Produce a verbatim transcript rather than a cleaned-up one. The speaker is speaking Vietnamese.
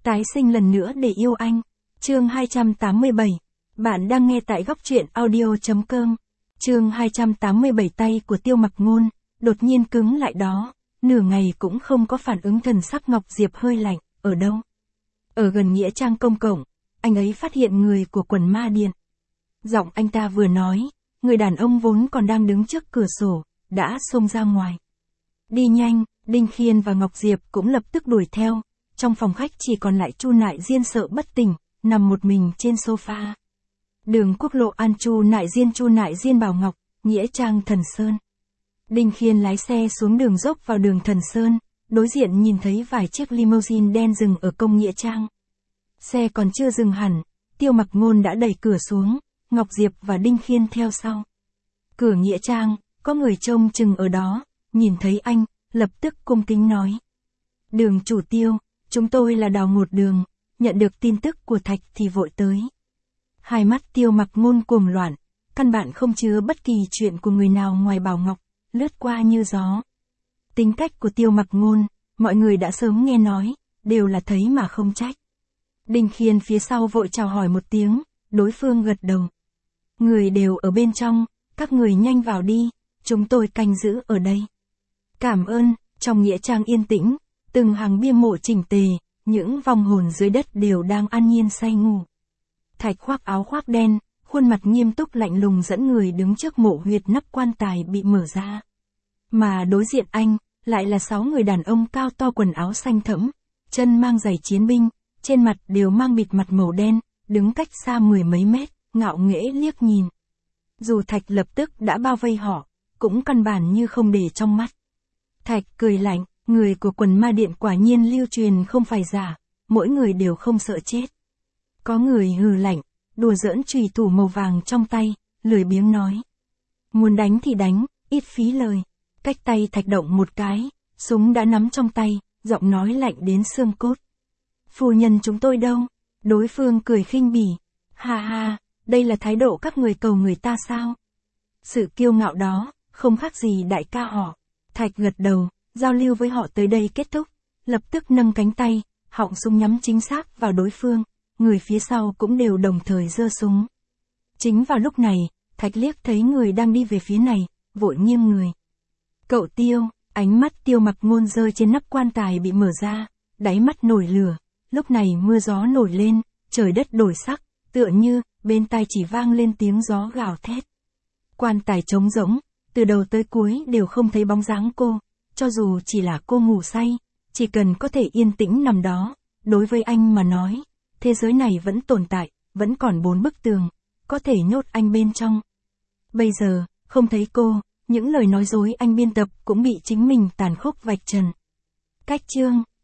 Tái sinh lần nữa để yêu anh. Chương hai trăm tám mươi bảy. Bạn đang nghe tại góc truyện audio.com. Chương hai trăm tám mươi bảy. Tay của Tiêu Mặc Ngôn đột nhiên cứng lại đó, nửa ngày cũng không có phản ứng. Thần sắc Ngọc Diệp hơi lạnh. Ở đâu? Ở gần nghĩa trang công cộng, anh ấy phát hiện người của quần ma điện. Giọng anh ta vừa nói, người đàn ông vốn còn đang đứng trước cửa sổ, đã xông ra ngoài. Đi nhanh, Đinh Khiên và Ngọc Diệp cũng lập tức đuổi theo. Trong phòng khách chỉ còn lại Chu Nại Diên sợ bất tỉnh, nằm một mình trên sofa. Đường quốc lộ An Chu Nại Diên Chu Nại Diên Bảo Ngọc, nghĩa trang Thần Sơn. Đinh Khiên lái xe xuống đường dốc vào đường Thần Sơn, đối diện nhìn thấy vài chiếc limousine đen dừng ở công nghĩa trang. Xe còn chưa dừng hẳn, Tiêu Mặc Ngôn đã đẩy cửa xuống, Ngọc Diệp và Đinh Khiên theo sau. Cửa nghĩa trang, có người trông chừng ở đó, nhìn thấy anh, lập tức cung kính nói. Đường chủ Tiêu, chúng tôi là đào một đường, nhận được tin tức của Thạch thì vội tới. Hai mắt Tiêu Mặc Ngôn cuồng loạn, căn bản không chứa bất kỳ chuyện của người nào ngoài Bảo Ngọc, lướt qua như gió. Tính cách của Tiêu Mặc Ngôn, mọi người đã sớm nghe nói, đều là thấy mà không trách. Đinh Khiên phía sau vội chào hỏi một tiếng, đối phương gật đầu. Người đều ở bên trong, các người nhanh vào đi, chúng tôi canh giữ ở đây. Cảm ơn. Trong nghĩa trang yên tĩnh, từng hàng bia mộ chỉnh tề, những vong hồn dưới đất đều đang an nhiên say ngủ. Thạch khoác áo khoác đen, khuôn mặt nghiêm túc lạnh lùng dẫn người đứng trước mộ huyệt nắp quan tài bị mở ra. Mà đối diện anh, lại là sáu người đàn ông cao to quần áo xanh thẫm, chân mang giày chiến binh, trên mặt đều mang bịt mặt màu đen, đứng cách xa mười mấy mét, ngạo nghễ liếc nhìn. Dù Thạch lập tức đã bao vây họ, cũng căn bản như không để trong mắt. Thạch cười lạnh, người của quần ma điện quả nhiên lưu truyền không phải giả, mỗi người đều không sợ chết. Có người hừ lạnh, đùa giỡn chùy thủ màu vàng trong tay, lười biếng nói. Muốn đánh thì đánh, ít phí lời. Cách tay Thạch động một cái, súng đã nắm trong tay, giọng nói lạnh đến xương cốt. Phu nhân chúng tôi đâu? Đối phương cười khinh bỉ. Ha ha, đây là thái độ các người cầu người ta sao? Sự kiêu ngạo đó, không khác gì đại ca họ. Thạch gật đầu, giao lưu với họ tới đây kết thúc, lập tức nâng cánh tay, họng súng nhắm chính xác vào đối phương, người phía sau cũng đều đồng thời giơ súng. Chính vào lúc này, Thạch liếc thấy người đang đi về phía này, vội nghiêng người. Cậu Tiêu, ánh mắt Tiêu Mặc Ngôn rơi trên nắp quan tài bị mở ra, đáy mắt nổi lửa, lúc này mưa gió nổi lên, trời đất đổi sắc, tựa như, bên tai chỉ vang lên tiếng gió gào thét. Quan tài trống rỗng, từ đầu tới cuối đều không thấy bóng dáng cô, cho dù chỉ là cô ngủ say, chỉ cần có thể yên tĩnh nằm đó, đối với anh mà nói, thế giới này vẫn tồn tại, vẫn còn bốn bức tường, có thể nhốt anh bên trong. Bây giờ, không thấy cô, những lời nói dối anh biên tập cũng bị chính mình tàn khốc vạch trần. Cách chương